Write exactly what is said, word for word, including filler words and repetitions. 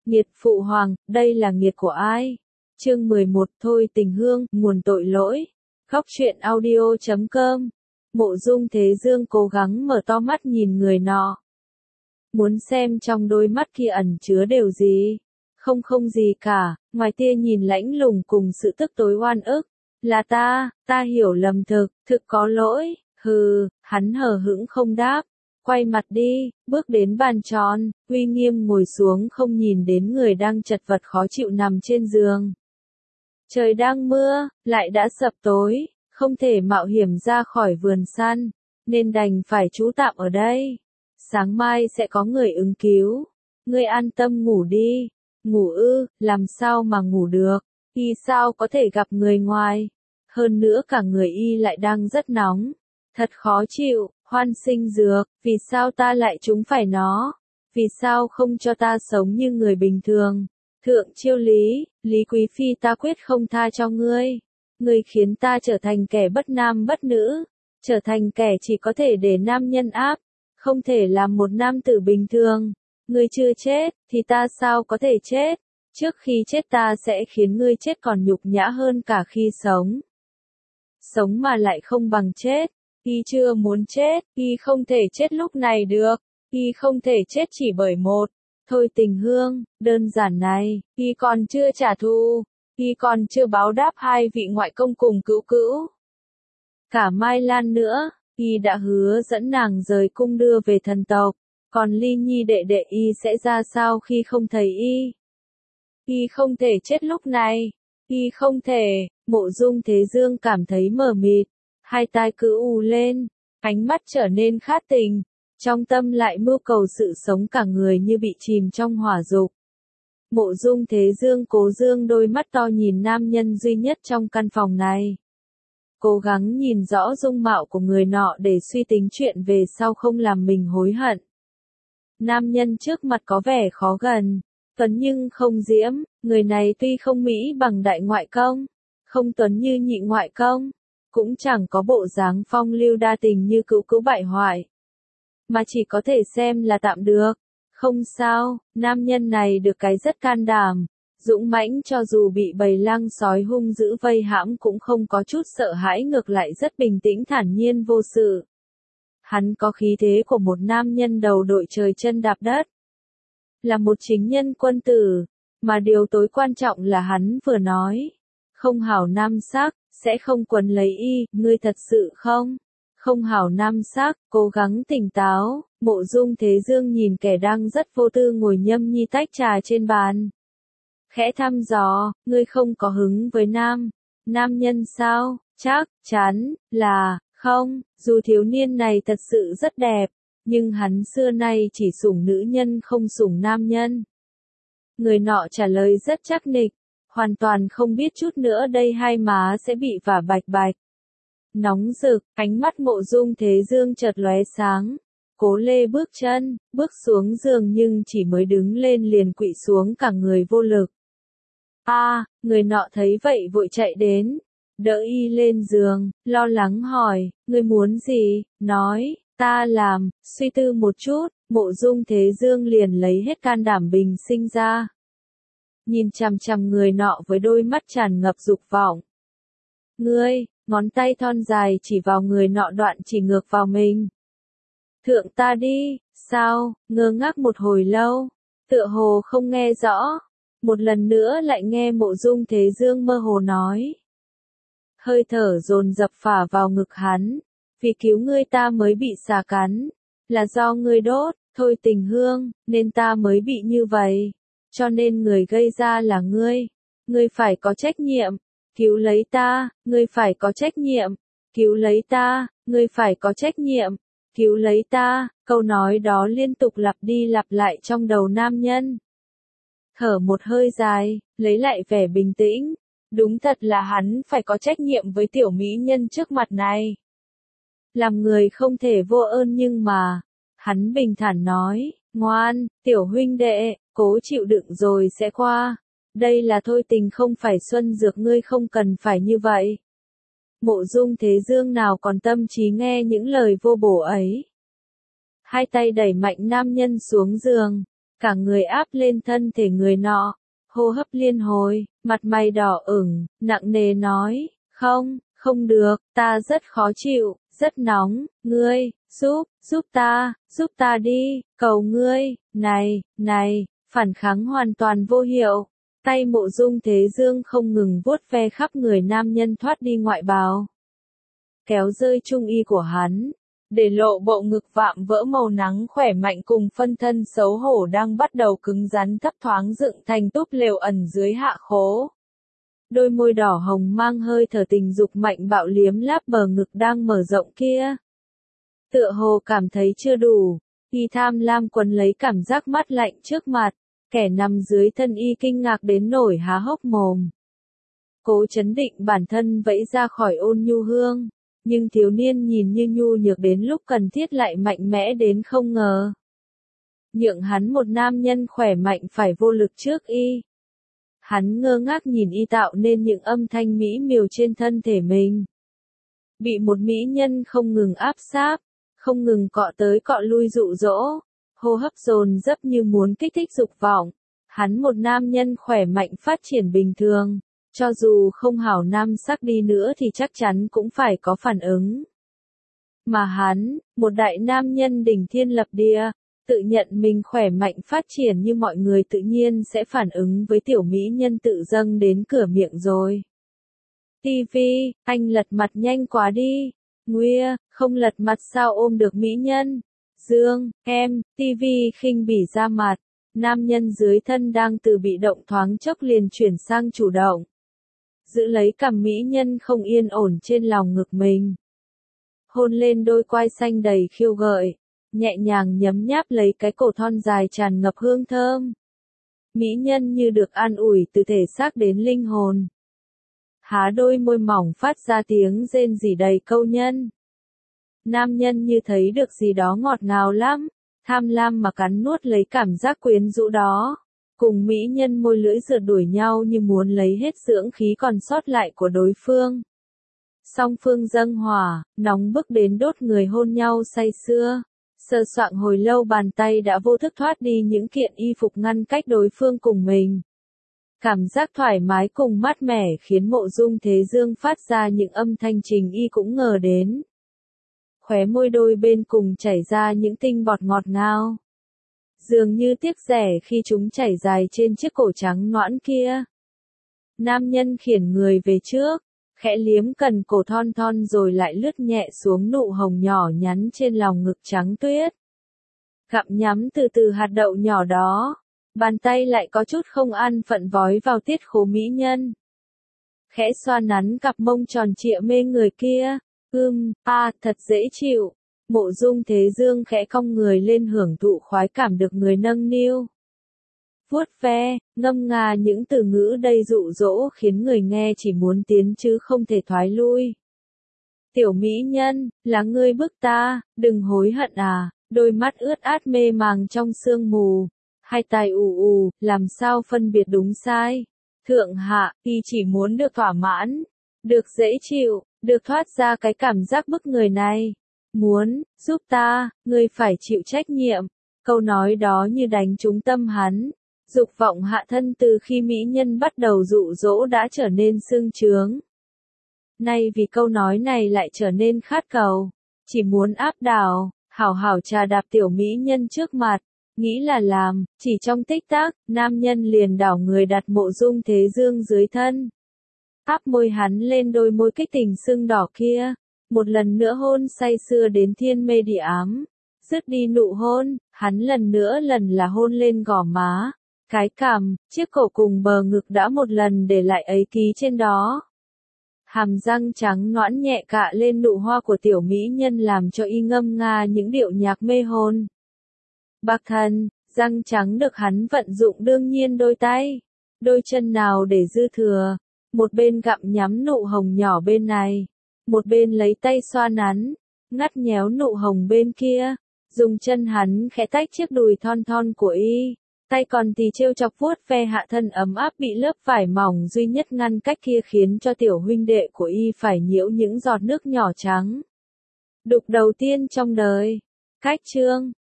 Nghiệt phụ hoàng, đây là nghiệt của ai? Chương mười một Thôi tình hương, nguồn tội lỗi. Góc truyện audio chấm com. Mộ Dung Thế Dương cố gắng mở to mắt nhìn người nọ. Muốn xem trong đôi mắt kia ẩn chứa điều gì? Không không gì cả, ngoài tia nhìn lãnh lùng cùng sự tức tối oan ức. Là ta, ta hiểu lầm thực, thực có lỗi, hừ, hắn hờ hững không đáp. Quay mặt đi, bước đến bàn tròn, uy nghiêm ngồi xuống không nhìn đến người đang chật vật khó chịu nằm trên giường. Trời đang mưa, lại đã sập tối, không thể mạo hiểm ra khỏi vườn săn, nên đành phải trú tạm ở đây. Sáng mai sẽ có người ứng cứu. Ngươi an tâm ngủ đi. Ngủ ư, làm sao mà ngủ được, y sao có thể gặp người ngoài. Hơn nữa cả người y lại đang rất nóng. Thật khó chịu, hoan sinh dược, vì sao ta lại trúng phải nó? Vì sao không cho ta sống như người bình thường? Thượng chiêu lý, Lý Quý Phi ta quyết không tha cho ngươi. Ngươi khiến ta trở thành kẻ bất nam bất nữ, trở thành kẻ chỉ có thể để nam nhân áp, không thể làm một nam tử bình thường. Ngươi chưa chết, thì ta sao có thể chết? Trước khi chết ta sẽ khiến ngươi chết còn nhục nhã hơn cả khi sống. Sống mà lại không bằng chết. Y chưa muốn chết, y không thể chết lúc này được. Y không thể chết chỉ bởi một. Thôi tình hương, đơn giản này, y còn chưa trả thù. Y còn chưa báo đáp hai vị ngoại công cùng cứu cữu. Cả Mai Lan nữa, y đã hứa dẫn nàng rời cung đưa về thần tộc. Còn Ly Nhi đệ đệ y sẽ ra sao khi không thấy y? Y không thể chết lúc này. Y không thể. Mộ Dung Thế Dương cảm thấy mờ mịt. Hai tai cứ ù lên. Ánh mắt trở nên khát tình. Trong tâm lại mưu cầu sự sống, cả người như bị chìm trong hỏa dục. Mộ Dung Thế Dương cố dương đôi mắt to nhìn nam nhân duy nhất trong căn phòng này. Cố gắng nhìn rõ dung mạo của người nọ để suy tính chuyện về sau không làm mình hối hận. Nam nhân trước mặt có vẻ khó gần, tuấn nhưng không diễm, người này tuy không mỹ bằng đại ngoại công, không tuấn như nhị ngoại công, cũng chẳng có bộ dáng phong lưu đa tình như cữu cữu bại hoại, mà chỉ có thể xem là tạm được. Không sao, nam nhân này được cái rất can đảm, dũng mãnh, cho dù bị bầy lang sói hung dữ vây hãm cũng không có chút sợ hãi, ngược lại rất bình tĩnh thản nhiên vô sự. Hắn có khí thế của một nam nhân đầu đội trời chân đạp đất. Là một chính nhân quân tử, mà điều tối quan trọng là hắn vừa nói. Không hảo nam sắc, sẽ không quấn lấy y, ngươi thật sự không? Không hảo nam sắc, cố gắng tỉnh táo. Mộ Dung Thế Dương nhìn kẻ đang rất vô tư ngồi nhâm nhi tách trà trên bàn. Khẽ thăm dò, ngươi không có hứng với nam. Nam nhân sao? Chắc chắn là không. Dù thiếu niên này thật sự rất đẹp, nhưng hắn xưa nay chỉ sủng nữ nhân không sủng nam nhân. Người nọ trả lời rất chắc nịch, hoàn toàn không biết chút nữa đây hai má sẽ bị vả bạch bạch. Nóng rực, ánh mắt Mộ Dung Thế Dương chợt lóe sáng. Cố lê bước chân, bước xuống giường nhưng chỉ mới đứng lên liền quỵ xuống cả người vô lực. A, à, người nọ thấy vậy vội chạy đến, đỡ y lên giường, lo lắng hỏi, ngươi muốn gì? Nói, ta làm. Suy tư một chút, Mộ Dung Thế Dương liền lấy hết can đảm bình sinh ra. Nhìn chằm chằm người nọ với đôi mắt tràn ngập dục vọng. Ngươi, ngón tay thon dài chỉ vào người nọ, đoạn chỉ ngược vào mình. Thượng ta đi. Sao? Ngơ ngác một hồi lâu, tựa hồ không nghe rõ. Một lần nữa lại nghe Mộ Dung Thế Dương mơ hồ nói. Hơi thở dồn dập phả vào ngực hắn. Vì cứu ngươi ta mới bị xà cắn. Là do ngươi đốt, thôi tình hương, nên ta mới bị như vậy. Cho nên người gây ra là ngươi. Ngươi phải có trách nhiệm. Cứu lấy ta, ngươi phải có trách nhiệm. Cứu lấy ta, ngươi phải có trách nhiệm. Cứu lấy ta, câu nói đó liên tục lặp đi lặp lại trong đầu nam nhân. Thở một hơi dài, lấy lại vẻ bình tĩnh. Đúng thật là hắn phải có trách nhiệm với tiểu mỹ nhân trước mặt này. Làm người không thể vô ơn, nhưng mà, hắn bình thản nói, ngoan, tiểu huynh đệ, cố chịu đựng rồi sẽ qua. Đây là thôi tình không phải xuân dược, ngươi không cần phải như vậy. Mộ Dung Thế Dương nào còn tâm trí nghe những lời vô bổ ấy. Hai tay đẩy mạnh nam nhân xuống giường, cả người áp lên thân thể người nọ, hô hấp liên hồi, mặt mày đỏ ửng, nặng nề nói, không, không được, ta rất khó chịu, rất nóng, ngươi, giúp, giúp ta, giúp ta đi, cầu ngươi, này, này, phản kháng hoàn toàn vô hiệu. Tay Mộ Dung Thế Dương không ngừng vuốt ve khắp người nam nhân thoát đi ngoại bào, kéo rơi trung y của hắn, để lộ bộ ngực vạm vỡ màu nắng khỏe mạnh cùng phân thân xấu hổ đang bắt đầu cứng rắn thấp thoáng dựng thành túp lều ẩn dưới hạ khố. Đôi môi đỏ hồng mang hơi thở tình dục mạnh bạo liếm láp bờ ngực đang mở rộng kia. Tựa hồ cảm thấy chưa đủ, y tham lam quấn lấy cảm giác mát lạnh trước mặt, kẻ nằm dưới thân y kinh ngạc đến nổi há hốc mồm. Cố chấn định bản thân vẫy ra khỏi ôn nhu hương, nhưng thiếu niên nhìn như nhu nhược đến lúc cần thiết lại mạnh mẽ đến không ngờ. Nhượng hắn một nam nhân khỏe mạnh phải vô lực trước y. Hắn ngơ ngác nhìn y tạo nên những âm thanh mỹ miều trên thân thể mình. Bị một mỹ nhân không ngừng áp sát, không ngừng cọ tới cọ lui dụ dỗ, hô hấp dồn dập như muốn kích thích dục vọng. Hắn một nam nhân khỏe mạnh phát triển bình thường, cho dù không hảo nam sắc đi nữa thì chắc chắn cũng phải có phản ứng. Mà hắn, một đại nam nhân đỉnh thiên lập địa, tự nhận mình khỏe mạnh phát triển như mọi người tự nhiên sẽ phản ứng với tiểu mỹ nhân tự dâng đến cửa miệng rồi. Tivi, anh lật mặt nhanh quá đi. Nguya, không lật mặt sao ôm được mỹ nhân. Dương, em, tivi khinh bỉ ra mặt. Nam nhân dưới thân đang từ bị động thoáng chốc liền chuyển sang chủ động. Giữ lấy cằm mỹ nhân không yên ổn trên lòng ngực mình. Hôn lên đôi quai xanh đầy khiêu gợi. Nhẹ nhàng nhấm nháp lấy cái cổ thon dài tràn ngập hương thơm. Mỹ nhân như được an ủi từ thể xác đến linh hồn. Há đôi môi mỏng phát ra tiếng rên rỉ đầy câu nhân. Nam nhân như thấy được gì đó ngọt ngào lắm, tham lam mà cắn nuốt lấy cảm giác quyến rũ đó. Cùng mỹ nhân môi lưỡi rượt đuổi nhau như muốn lấy hết dưỡng khí còn sót lại của đối phương. Song phương dâng hỏa, nóng bức đến đốt người hôn nhau say sưa. Sờ soạng hồi lâu bàn tay đã vô thức thoát đi những kiện y phục ngăn cách đối phương cùng mình. Cảm giác thoải mái cùng mát mẻ khiến Mộ Dung Thế Dương phát ra những âm thanh trình y cũng ngờ đến. Khóe môi đôi bên cùng chảy ra những tinh bọt ngọt ngào. Dường như tiếc rẻ khi chúng chảy dài trên chiếc cổ trắng nõn kia. Nam nhân khiển người về trước, khẽ liếm cần cổ thon thon rồi lại lướt nhẹ xuống nụ hồng nhỏ nhắn trên lòng ngực trắng tuyết. Gặm nhắm từ từ hạt đậu nhỏ đó, bàn tay lại có chút không an phận vói vào tiết khố mỹ nhân. Khẽ xoa nắn cặp mông tròn trịa mê người kia, ưm, a, thật dễ chịu. Mộ Dung Thế Dương khẽ cong người lên hưởng thụ khoái cảm được người nâng niu. Vuốt ve, ngâm nga những từ ngữ đầy dụ dỗ khiến người nghe chỉ muốn tiến chứ không thể thoái lui. Tiểu mỹ nhân, là ngươi bức ta, đừng hối hận à, đôi mắt ướt át mê màng trong sương mù, hai tai ù ù, làm sao phân biệt đúng sai. Thượng hạ, y chỉ muốn được thỏa mãn, được dễ chịu, được thoát ra cái cảm giác bức người này. Muốn, giúp ta, ngươi phải chịu trách nhiệm. Câu nói đó như đánh trúng tâm hắn. Dục vọng hạ thân từ khi mỹ nhân bắt đầu dụ dỗ đã trở nên sương trướng. Nay vì câu nói này lại trở nên khát cầu. Chỉ muốn áp đảo, hảo hảo trà đạp tiểu mỹ nhân trước mặt. Nghĩ là làm, chỉ trong tích tắc, nam nhân liền đảo người đặt Mộ Dung Thế Dương dưới thân. Áp môi hắn lên đôi môi kích tình sưng đỏ kia. Một lần nữa hôn say sưa đến thiên mê địa ám. Dứt đi nụ hôn, hắn lần nữa lần là hôn lên gò má, cái cằm, chiếc cổ cùng bờ ngực đã một lần để lại ấy ký trên đó. Hàm răng trắng nõn nhẹ cạ lên nụ hoa của tiểu mỹ nhân làm cho y ngâm nga những điệu nhạc mê hồn. Bạc thần, răng trắng được hắn vận dụng đương nhiên đôi tay, đôi chân nào để dư thừa, một bên gặm nhắm nụ hồng nhỏ bên này, một bên lấy tay xoa nắn, ngắt nhéo nụ hồng bên kia, dùng chân hắn khẽ tách chiếc đùi thon thon của y, tay còn thì trêu chọc vuốt ve hạ thân ấm áp bị lớp vải mỏng duy nhất ngăn cách kia khiến cho tiểu huynh đệ của y phải nhiễu những giọt nước nhỏ trắng. Đục đầu tiên trong đời. Cách chương